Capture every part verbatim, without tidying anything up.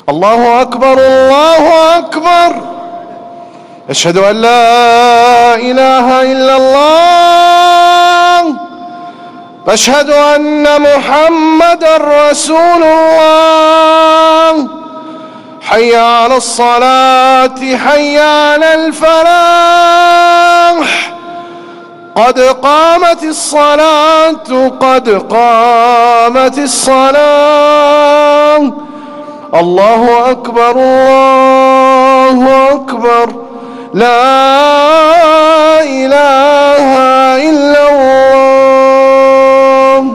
الله أكبر الله أكبر. أشهد أن لا إله إلا الله. أشهد أن محمدًا رسول الله. حي على الصلاة حي على الفلاح. قد قامت الصلاة قد قامت الصلاة. الله أكبر الله أكبر. لا إله إلا الله.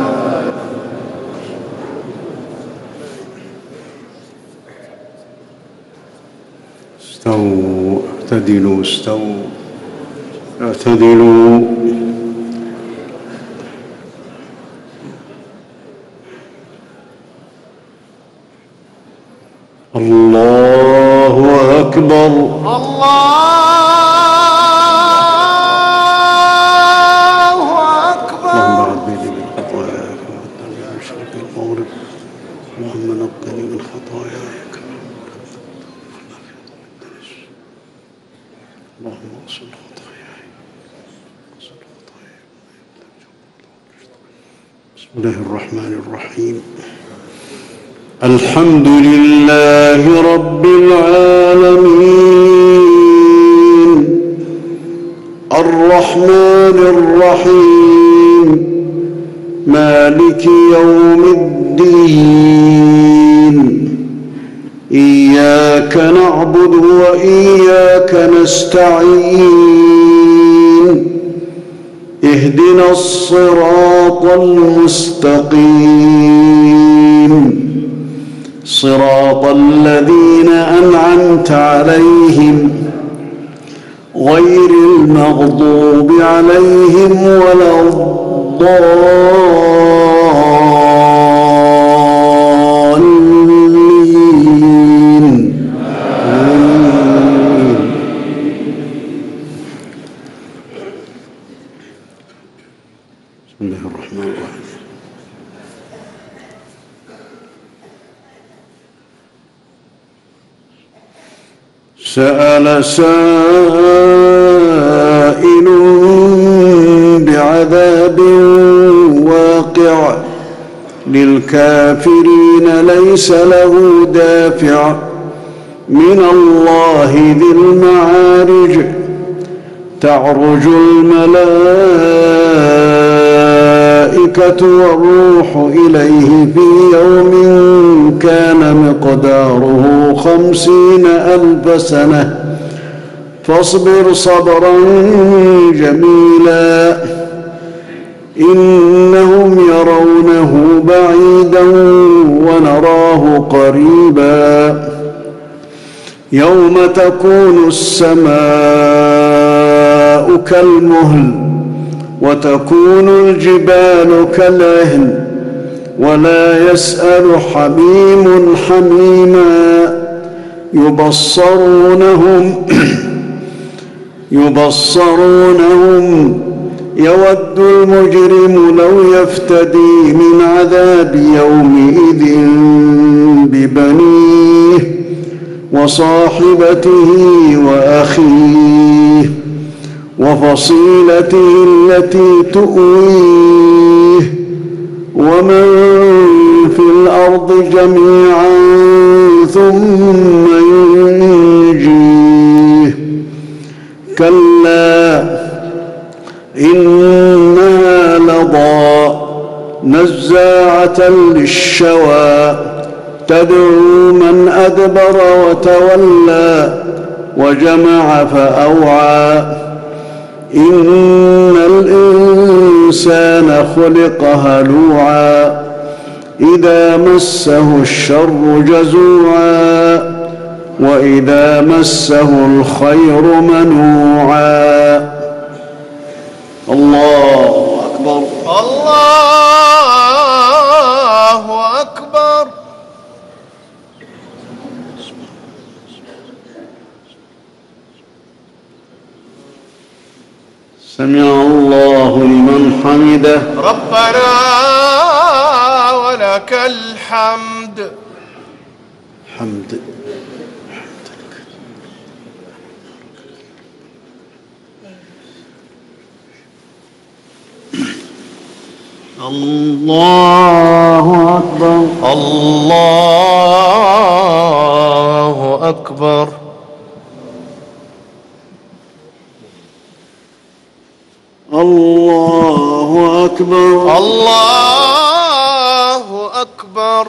استووا اعتدلوا استووا اعتدلوا. الله أكبر الله أكبر. اللهم بعد بيني من خطاياي كما بعدت من المشرق المغرب. اللهم نقني من خطاياي كما اللهم اغسل خطاياي اغسل خطاياي. بسم الله الرحمن الرحيم. الحمد لله رب العالمين الرحمن الرحيم مالك يوم الدين. إياك نعبد وإياك نستعين. اهدنا الصراط المستقيم صراط الذين أنعمت عليهم غير المغضوب عليهم ولا الضالين. آمين. بسم الله الرحمن الرحيم. سأل سائل بعذاب واقع للكافرين ليس له دافع من الله ذي المعارج. تعرج الملائكة والروح إليه في يوم كان مقداره خمسين ألف سنة فاصبر صبرا جميلا. إنهم يرونه بعيدا ونراه قريبا. يوم تكون السماء كالمهل وتكون الجبال كالعهن ولا يسأل حميم حميما. يبصرونهم يبصرونهم يود المجرم لو يفتدي من عذاب يومئذ ببنيه وصاحبته وأخيه وفصيلته التي تؤويه ومن في الأرض جميعا ثم ينجيه. كلا إنها لظى نزاعة للشوى تدعو من أدبر وتولى وجمع فأوعى. إن الإنسان خلق هلوعا إذا مسه الشر جزوعا وإذا مسه الخير منوعا. الله أكبر الله أكبر. سمع الله لمن حمده. ربنا ولك الحمد. حمد الله أكبر الله أكبر الله أكبر الله أكبر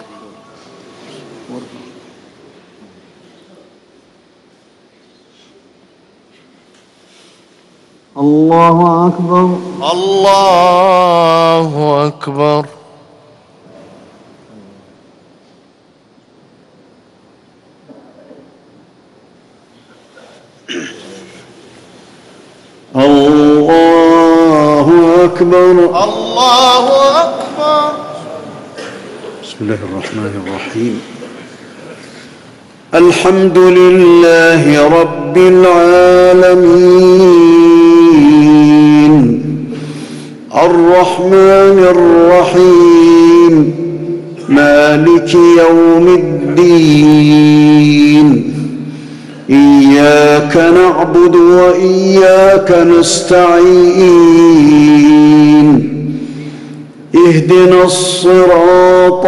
الله أكبر الله أكبر الله أكبر الله أكبر. بسم الله الرحمن الرحيم. الحمد لله رب العالمين الرحمن الرحيم مالك يوم الدين إياك نعبد وإياك نستعين اهدنا الصراط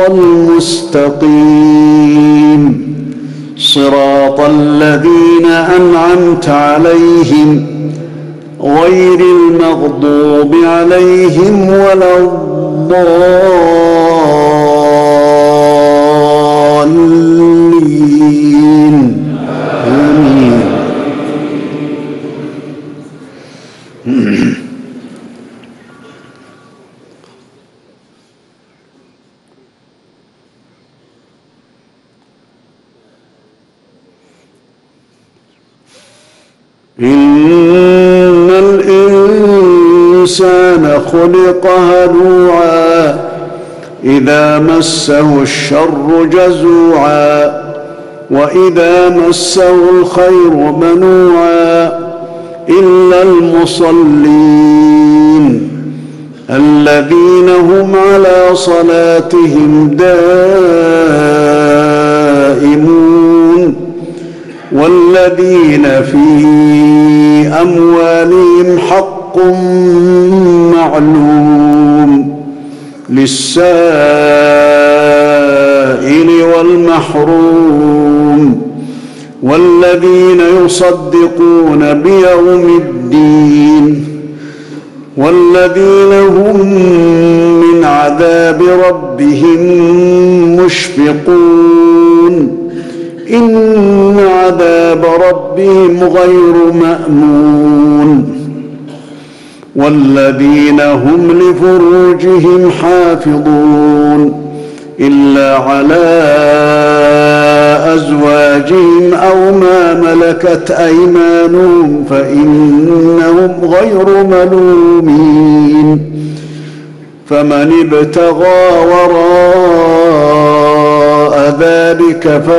المستقيم صراط الذين أنعمت عليهم غير المغضوب عليهم ولا الضالين آمين. إن الإنسان خلق هلوعا إذا مسه الشر جزوعا وإذا مسه الخير منوعا إلا المصلين الذين هم على صلاتهم دائمون والذين في أموالهم حق معلوم للسائل والمحروم والذين يصدقون بيوم الدين والذين هم من عذاب ربهم مشفقون إن عذاب ربهم غير مأمون والذين هم لفروجهم حافظون إلا على أزواجهم أو ما ملكت أيمانهم فإنهم غير ملومين فمن ابتغى وراء ذلك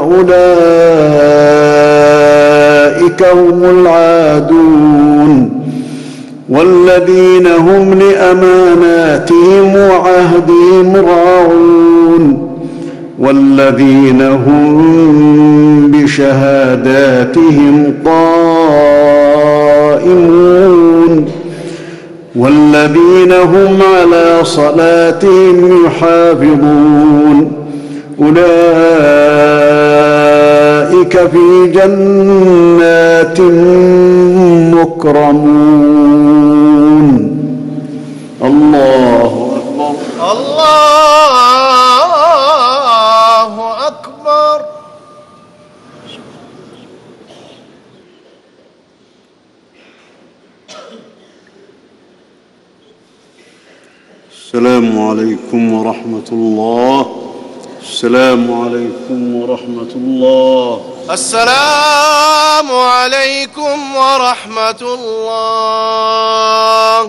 فأولئك هم العادون والذين هم لأماناتهم وعهدهم راعون والذين هم بشهاداتهم قائمون والذين هم على صلاتهم يحافظون أولئك في جنات مكرمون. الله أكبر الله أكبر. السلام عليكم ورحمة الله. السلام عليكم ورحمة الله. السلام عليكم ورحمة الله.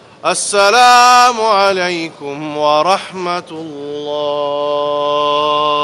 السلام عليكم ورحمة الله.